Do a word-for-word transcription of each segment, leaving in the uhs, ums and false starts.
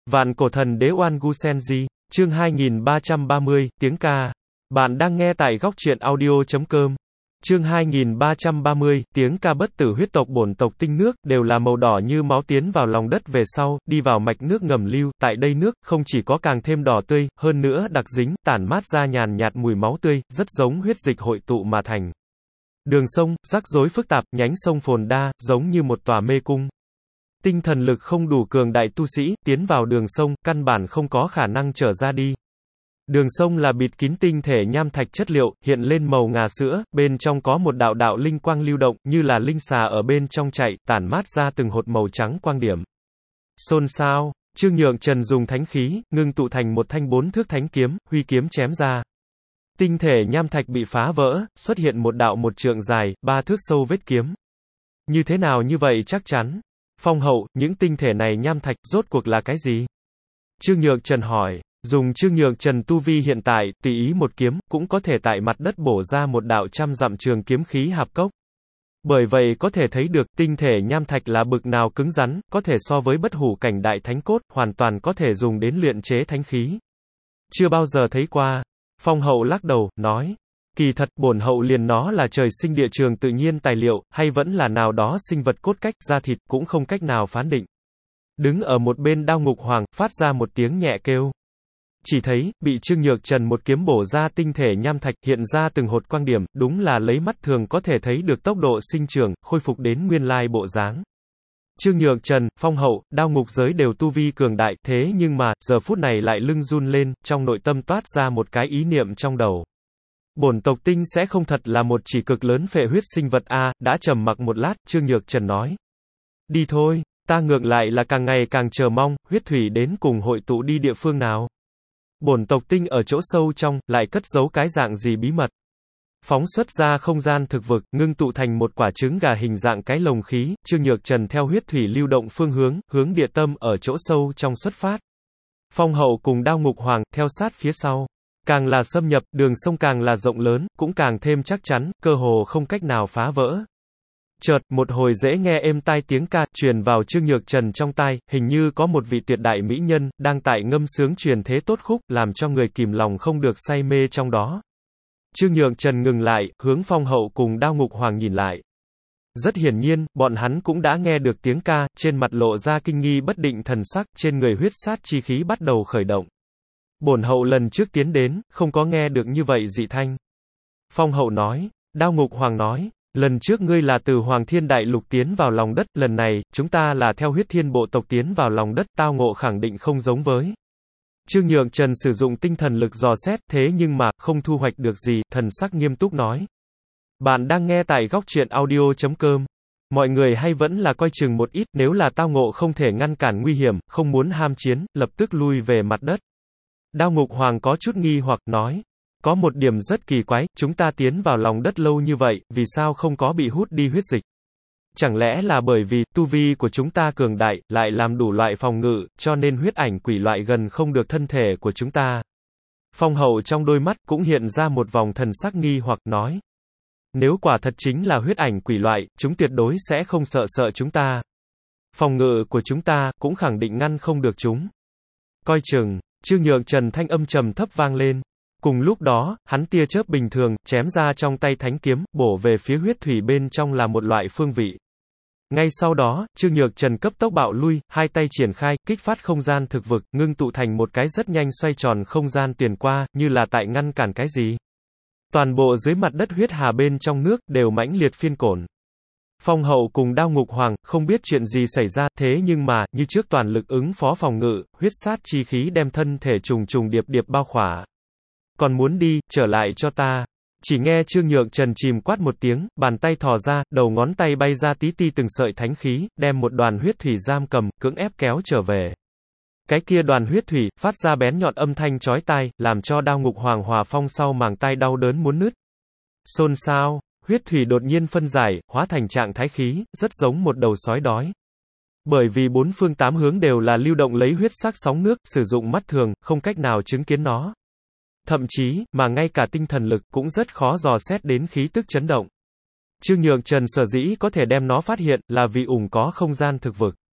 Vạn cổ thần đế Oan Gu Senji, chương hai nghìn ba trăm ba mươi, tiếng ca. Bạn đang nghe tại góc truyện audio chấm com. Chương hai nghìn ba trăm ba mươi, tiếng ca bất tử huyết tộc bổn tộc tinh nước, đều là màu đỏ như máu tiến vào lòng đất về sau, đi vào mạch nước ngầm lưu, tại đây nước, không chỉ có càng thêm đỏ tươi, hơn nữa đặc dính, tản mát ra nhàn nhạt mùi máu tươi, rất giống huyết dịch hội tụ mà thành. Đường sông, rắc rối phức tạp, nhánh sông phồn đa, giống như một tòa mê cung. Tinh thần lực không đủ cường đại tu sĩ, tiến vào đường sông, căn bản không có khả năng trở ra đi. Đường sông là bịt kín tinh thể nham thạch chất liệu, hiện lên màu ngà sữa, bên trong có một đạo đạo linh quang lưu động, như là linh xà ở bên trong chạy, tản mát ra từng hột màu trắng quang điểm. Xôn xao, Trương Nhượng Trần dùng thánh khí, ngưng tụ thành một thanh bốn thước thánh kiếm, huy kiếm chém ra. Tinh thể nham thạch bị phá vỡ, xuất hiện một đạo một trượng dài, ba thước sâu vết kiếm. Như thế nào như vậy chắc chắn? Phong hậu, những tinh thể này nham thạch, rốt cuộc là cái gì? Trương Nhượng Trần hỏi. Dùng Trương Nhượng Trần tu vi hiện tại, tùy ý một kiếm, cũng có thể tại mặt đất bổ ra một đạo trăm dặm trường kiếm khí hạp cốc. Bởi vậy có thể thấy được, tinh thể nham thạch là bực nào cứng rắn, có thể so với bất hủ cảnh đại thánh cốt, hoàn toàn có thể dùng đến luyện chế thánh khí. Chưa bao giờ thấy qua. Phong hậu lắc đầu, nói. Kỳ thật, bổn hậu liền nó là trời sinh địa trường tự nhiên tài liệu, hay vẫn là nào đó sinh vật cốt cách, da thịt, cũng không cách nào phán định. Đứng ở một bên Đao Ngục Hoàng, phát ra một tiếng nhẹ kêu. Chỉ thấy, bị Trương Nhượng Trần một kiếm bổ ra tinh thể nham thạch, hiện ra từng hột quang điểm, đúng là lấy mắt thường có thể thấy được tốc độ sinh trưởng, khôi phục đến nguyên lai bộ dáng. Trương Nhượng Trần, Phong hậu, Đao Ngục giới đều tu vi cường đại, thế nhưng mà, giờ phút này lại lưng run lên, trong nội tâm toát ra một cái ý niệm trong đầu. Bổn tộc tinh sẽ không thật là một chỉ cực lớn phệ huyết sinh vật a, à, đã trầm mặc một lát, Trương Nhượng Trần nói. Đi thôi, ta ngược lại là càng ngày càng chờ mong, huyết thủy đến cùng hội tụ đi địa phương nào. Bổn tộc tinh ở chỗ sâu trong, lại cất giấu cái dạng gì bí mật. Phóng xuất ra không gian thực vực, ngưng tụ thành một quả trứng gà hình dạng cái lồng khí, Trương Nhượng Trần theo huyết thủy lưu động phương hướng, hướng địa tâm ở chỗ sâu trong xuất phát. Phong hậu cùng Đao Ngục Hoàng, theo sát phía sau. Càng là xâm nhập, đường sông càng là rộng lớn, cũng càng thêm chắc chắn, cơ hồ không cách nào phá vỡ. Chợt, một hồi dễ nghe êm tai tiếng ca, truyền vào Trương Nhượng Trần trong tai, hình như có một vị tuyệt đại mỹ nhân, đang tại ngâm sướng truyền thế tốt khúc, làm cho người kìm lòng không được say mê trong đó. Trương Nhượng Trần ngừng lại, hướng Phong hậu cùng Đao Ngục Hoàng nhìn lại. Rất hiển nhiên, bọn hắn cũng đã nghe được tiếng ca, trên mặt lộ ra kinh nghi bất định thần sắc, trên người huyết sát chi khí bắt đầu khởi động. Bổn hậu lần trước tiến đến, không có nghe được như vậy dị thanh. Phong hậu nói. Đao Ngục Hoàng nói. Lần trước ngươi là từ Hoàng Thiên Đại Lục tiến vào lòng đất, lần này, chúng ta là theo huyết thiên bộ tộc tiến vào lòng đất, tao ngộ khẳng định không giống với. Trương Nhượng Trần sử dụng tinh thần lực dò xét, thế nhưng mà, không thu hoạch được gì, thần sắc nghiêm túc nói. Bạn đang nghe tại góc truyện audio chấm com. Mọi người hay vẫn là coi chừng một ít, nếu là tao ngộ không thể ngăn cản nguy hiểm, không muốn ham chiến, lập tức lui về mặt đất. Đao Ngục Hoàng có chút nghi hoặc nói. Có một điểm rất kỳ quái, chúng ta tiến vào lòng đất lâu như vậy, vì sao không có bị hút đi huyết dịch? Chẳng lẽ là bởi vì, tu vi của chúng ta cường đại, lại làm đủ loại phòng ngự, cho nên huyết ảnh quỷ loại gần không được thân thể của chúng ta? Phong hậu trong đôi mắt, cũng hiện ra một vòng thần sắc nghi hoặc nói. Nếu quả thật chính là huyết ảnh quỷ loại, chúng tuyệt đối sẽ không sợ sợ chúng ta. Phòng ngự của chúng ta, cũng khẳng định ngăn không được chúng. Coi chừng, Trương Nhượng Trần thanh âm trầm thấp vang lên. Cùng lúc đó, hắn tia chớp bình thường, chém ra trong tay thánh kiếm, bổ về phía huyết thủy bên trong là một loại phương vị. Ngay sau đó, Trương Nhượng Trần cấp tốc bạo lui, hai tay triển khai, kích phát không gian thực vực, ngưng tụ thành một cái rất nhanh xoay tròn không gian tiền qua, như là tại ngăn cản cái gì. Toàn bộ dưới mặt đất huyết hà bên trong nước, đều mãnh liệt phiên cổn. Phong hậu cùng Đao Ngục Hoàng, không biết chuyện gì xảy ra, thế nhưng mà, như trước toàn lực ứng phó phòng ngự, huyết sát chi khí đem thân thể trùng trùng điệp điệp bao khỏa. Còn muốn đi, trở lại cho ta. Chỉ nghe Trương Nhượng Trần chìm quát một tiếng, bàn tay thò ra, đầu ngón tay bay ra tí ti từng sợi thánh khí, đem một đoàn huyết thủy giam cầm, cưỡng ép kéo trở về. Cái kia đoàn huyết thủy, phát ra bén nhọn âm thanh chói tai, làm cho Đao Ngục Hoàng Hòa Phong sau màng tai đau đớn muốn nứt. Xôn xao, huyết thủy đột nhiên phân giải, hóa thành trạng thái khí, rất giống một đầu sói đói. Bởi vì bốn phương tám hướng đều là lưu động lấy huyết sắc sóng nước, sử dụng mắt thường, không cách nào chứng kiến nó. Thậm chí, mà ngay cả tinh thần lực cũng rất khó dò xét đến khí tức chấn động. Trương Nhượng Trần sở dĩ có thể đem nó phát hiện, là vì ủng có không gian thực vực.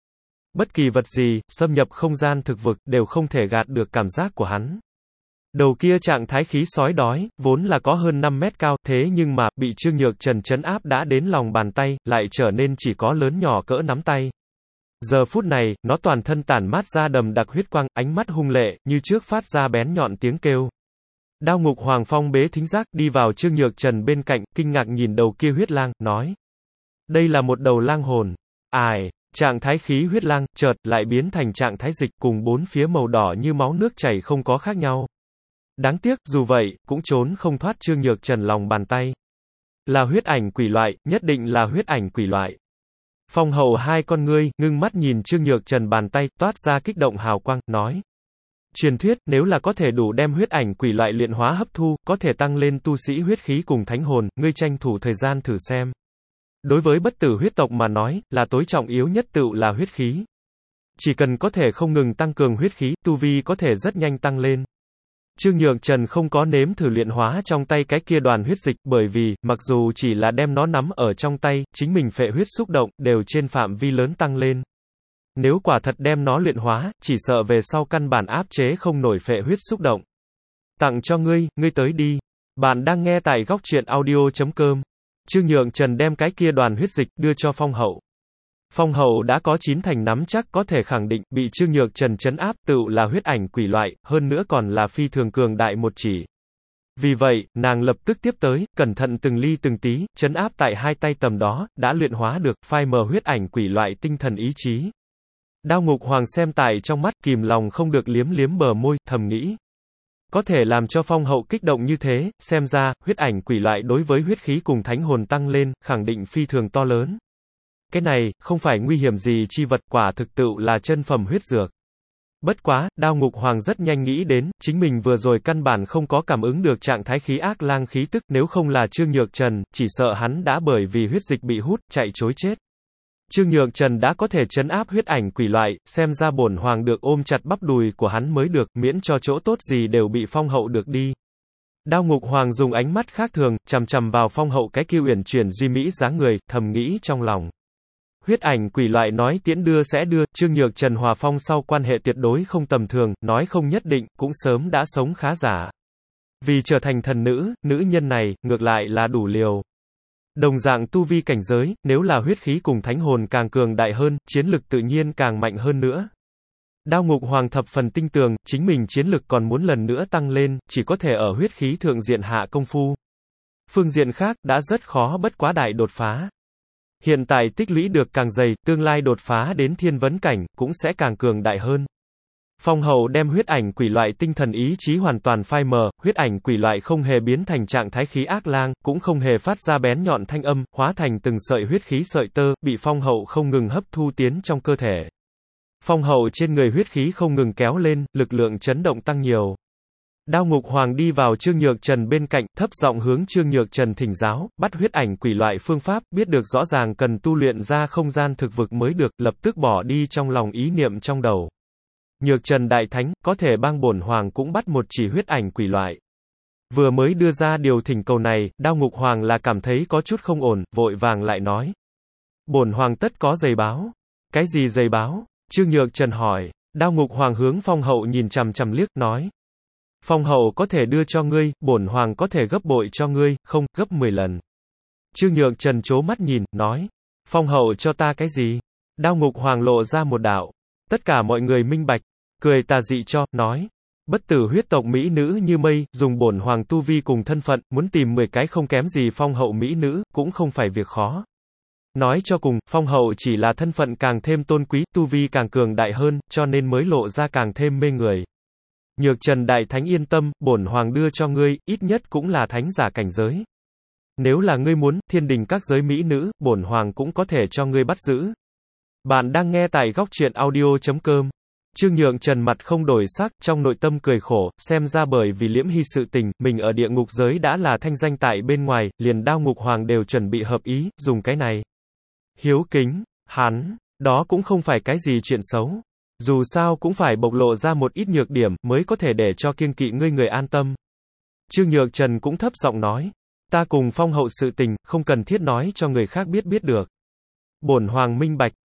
Bất kỳ vật gì, xâm nhập không gian thực vực, đều không thể gạt được cảm giác của hắn. Đầu kia trạng thái khí sói đói, vốn là có hơn năm mét cao, thế nhưng mà, bị Trương Nhược Trần trấn áp đã đến lòng bàn tay, lại trở nên chỉ có lớn nhỏ cỡ nắm tay. Giờ phút này, nó toàn thân tản mát ra đầm đặc huyết quang, ánh mắt hung lệ, như trước phát ra bén nhọn tiếng kêu. Đao Ngục Hoàng phong bế thính giác, đi vào Trương Nhược Trần bên cạnh, kinh ngạc nhìn đầu kia huyết lang, nói. Đây là một đầu lang hồn. Ải, trạng thái khí huyết lang, chợt, lại biến thành trạng thái dịch, cùng bốn phía màu đỏ như máu nước chảy không có khác nhau. Đáng tiếc, dù vậy, cũng trốn không thoát Trương Nhược Trần lòng bàn tay. Là huyết ảnh quỷ loại, nhất định là huyết ảnh quỷ loại. Phong Hậu hai con ngươi, ngưng mắt nhìn Trương Nhược Trần bàn tay, toát ra kích động hào quang, nói. Truyền thuyết, nếu là có thể đủ đem huyết ảnh quỷ loại luyện hóa hấp thu, có thể tăng lên tu sĩ huyết khí cùng thánh hồn, ngươi tranh thủ thời gian thử xem. Đối với bất tử huyết tộc mà nói, là tối trọng yếu nhất tựu là huyết khí. Chỉ cần có thể không ngừng tăng cường huyết khí, tu vi có thể rất nhanh tăng lên. Trương Nhược Trần không có nếm thử luyện hóa trong tay cái kia đoàn huyết dịch, bởi vì, mặc dù chỉ là đem nó nắm ở trong tay, chính mình phệ huyết xúc động, đều trên phạm vi lớn tăng lên. Nếu quả thật đem nó luyện hóa, chỉ sợ về sau căn bản áp chế không nổi phệ huyết xúc động. Tặng cho ngươi, ngươi tới đi. Bạn đang nghe tại góc truyện audio chấm com. Trương Nhược Trần đem cái kia đoàn huyết dịch đưa cho Phong Hậu. Phong Hậu đã có chín thành nắm chắc có thể khẳng định, bị Trương Nhược Trần trấn áp tựu là huyết ảnh quỷ loại, hơn nữa còn là phi thường cường đại một chỉ. Vì vậy, nàng lập tức tiếp tới, cẩn thận từng ly từng tí, trấn áp tại hai tay tầm đó, đã luyện hóa được, phai mờ huyết ảnh quỷ loại tinh thần ý chí. Đao Ngục Hoàng xem tại trong mắt, kìm lòng không được liếm liếm bờ môi, thầm nghĩ. Có thể làm cho Phong Hậu kích động như thế, xem ra, huyết ảnh quỷ loại đối với huyết khí cùng thánh hồn tăng lên, khẳng định phi thường to lớn. Cái này, không phải nguy hiểm gì chi vật, quả thực tựu là chân phẩm huyết dược. Bất quá, Đao Ngục Hoàng rất nhanh nghĩ đến, chính mình vừa rồi căn bản không có cảm ứng được trạng thái khí ác lang khí tức, nếu không là Trương Nhược Trần, chỉ sợ hắn đã bởi vì huyết dịch bị hút, chạy trối chết. Trương Nhược Trần đã có thể trấn áp huyết ảnh quỷ loại, xem ra bổn hoàng được ôm chặt bắp đùi của hắn mới được, miễn cho chỗ tốt gì đều bị Phong Hậu được đi. Đao Ngục Hoàng dùng ánh mắt khác thường, chằm chằm vào Phong Hậu cái kia uyển chuyển duy mỹ dáng người, thầm nghĩ trong lòng. Huyết ảnh quỷ loại nói tiễn đưa sẽ đưa, Trương Nhược Trần hòa Phong sau quan hệ tuyệt đối không tầm thường, nói không nhất định, cũng sớm đã sống khá giả. Vì trở thành thần nữ, nữ nhân này, ngược lại là đủ liều. Đồng dạng tu vi cảnh giới, nếu là huyết khí cùng thánh hồn càng cường đại hơn, chiến lực tự nhiên càng mạnh hơn nữa. Đao Ngục Hoàng thập phần tinh tường, chính mình chiến lực còn muốn lần nữa tăng lên, chỉ có thể ở huyết khí thượng diện hạ công phu. Phương diện khác, đã rất khó bất quá đại đột phá. Hiện tại tích lũy được càng dày, tương lai đột phá đến thiên vấn cảnh, cũng sẽ càng cường đại hơn. Phong Hậu đem huyết ảnh quỷ loại tinh thần ý chí hoàn toàn phai mờ, huyết ảnh quỷ loại không hề biến thành trạng thái khí ác lang, cũng không hề phát ra bén nhọn thanh âm, hóa thành từng sợi huyết khí sợi tơ, bị Phong Hậu không ngừng hấp thu tiến trong cơ thể. Phong Hậu trên người huyết khí không ngừng kéo lên, lực lượng chấn động tăng nhiều. Đao Ngục Hoàng đi vào Trương Nhược Trần bên cạnh, thấp giọng hướng Trương Nhược Trần thỉnh giáo, bắt huyết ảnh quỷ loại phương pháp, biết được rõ ràng cần tu luyện ra không gian thực vực mới được, lập tức bỏ đi trong lòng ý niệm trong đầu. Nhược Trần Đại Thánh, có thể bang bổn hoàng cũng bắt một chỉ huyết ảnh quỷ loại. Vừa mới đưa ra điều thỉnh cầu này, Đao Ngục Hoàng là cảm thấy có chút không ổn, vội vàng lại nói. Bổn hoàng tất có giày báo. Cái gì giày báo? Trương Nhược Trần hỏi. Đao Ngục Hoàng hướng Phong Hậu nhìn chằm chằm liếc, nói. Phong Hậu có thể đưa cho ngươi, bổn hoàng có thể gấp bội cho ngươi, không, gấp mười lần. Trương Nhược Trần chố mắt nhìn, nói. Phong Hậu cho ta cái gì? Đao Ngục Hoàng lộ ra một đạo. Tất cả mọi người minh bạch, cười tà dị cho, nói. Bất tử huyết tộc mỹ nữ như mây, dùng bổn hoàng tu vi cùng thân phận, muốn tìm mười cái không kém gì Phong Hậu mỹ nữ, cũng không phải việc khó. Nói cho cùng, Phong Hậu chỉ là thân phận càng thêm tôn quý, tu vi càng cường đại hơn, cho nên mới lộ ra càng thêm mê người. Nhược Trần Đại Thánh yên tâm, bổn hoàng đưa cho ngươi, ít nhất cũng là thánh giả cảnh giới. Nếu là ngươi muốn, thiên đình các giới mỹ nữ, bổn hoàng cũng có thể cho ngươi bắt giữ. Bạn đang nghe tại góc truyện audio chấm com. Trương Nhược Trần mặt không đổi sắc, trong nội tâm cười khổ, xem ra bởi vì Liễm Hy sự tình, mình ở địa ngục giới đã là thanh danh tại bên ngoài, liền Đao Ngục Hoàng đều chuẩn bị hợp ý, dùng cái này. Hiếu kính, hắn, đó cũng không phải cái gì chuyện xấu. Dù sao cũng phải bộc lộ ra một ít nhược điểm, mới có thể để cho kiêng kỵ ngươi người an tâm. Trương Nhược Trần cũng thấp giọng nói. Ta cùng Phong Hậu sự tình, không cần thiết nói cho người khác biết biết được. Bổn hoàng minh bạch.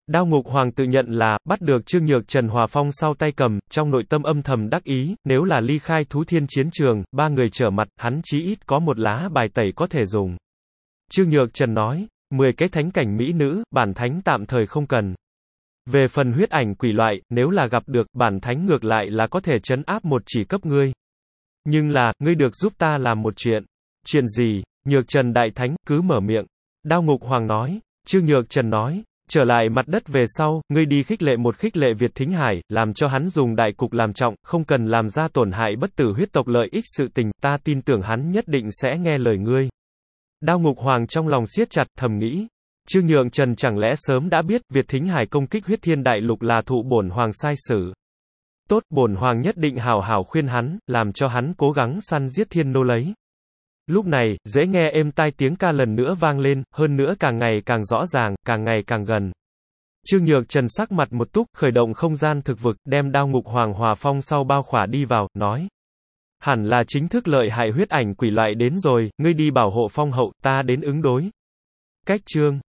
Đao Ngục Hoàng tự nhận là, bắt được Trương Nhược Trần hòa phong sau tay cầm, trong nội tâm âm thầm đắc ý, nếu là ly khai Thú Thiên chiến trường, ba người trở mặt, hắn chí ít có một lá bài tẩy có thể dùng. Trương Nhược Trần nói, mười cái thánh cảnh mỹ nữ, bản thánh tạm thời không cần. Về phần huyết ảnh quỷ loại, nếu là gặp được, bản thánh ngược lại là có thể trấn áp một chỉ cấp ngươi. Nhưng là, ngươi được giúp ta làm một chuyện. Chuyện gì? Nhược Trần đại thánh, cứ mở miệng. Đao Ngục Hoàng nói. Trương Nhược Trần nói, trở lại mặt đất về sau, ngươi đi khích lệ một khích lệ Việt Thính Hải, làm cho hắn dùng đại cục làm trọng, không cần làm ra tổn hại bất tử huyết tộc lợi ích sự tình, ta tin tưởng hắn nhất định sẽ nghe lời ngươi. Đao Ngục Hoàng trong lòng siết chặt, thầm nghĩ. Trương Nhược Trần chẳng lẽ sớm đã biết, Việt Thính Hải công kích huyết thiên đại lục là thụ bổn hoàng sai sử. Tốt, bổn hoàng nhất định hảo hảo khuyên hắn, làm cho hắn cố gắng săn giết thiên nô lấy. Lúc này, dễ nghe êm tai tiếng ca lần nữa vang lên, hơn nữa càng ngày càng rõ ràng, càng ngày càng gần. Trương Nhược Trần sắc mặt một túc, khởi động không gian thực vực, đem Đao Ngục Hoàng hòa phong sau bao khỏa đi vào, nói. Hẳn là chính thức lợi hại huyết ảnh quỷ loại đến rồi, ngươi đi bảo hộ phong hậu, ta đến ứng đối. Cách chương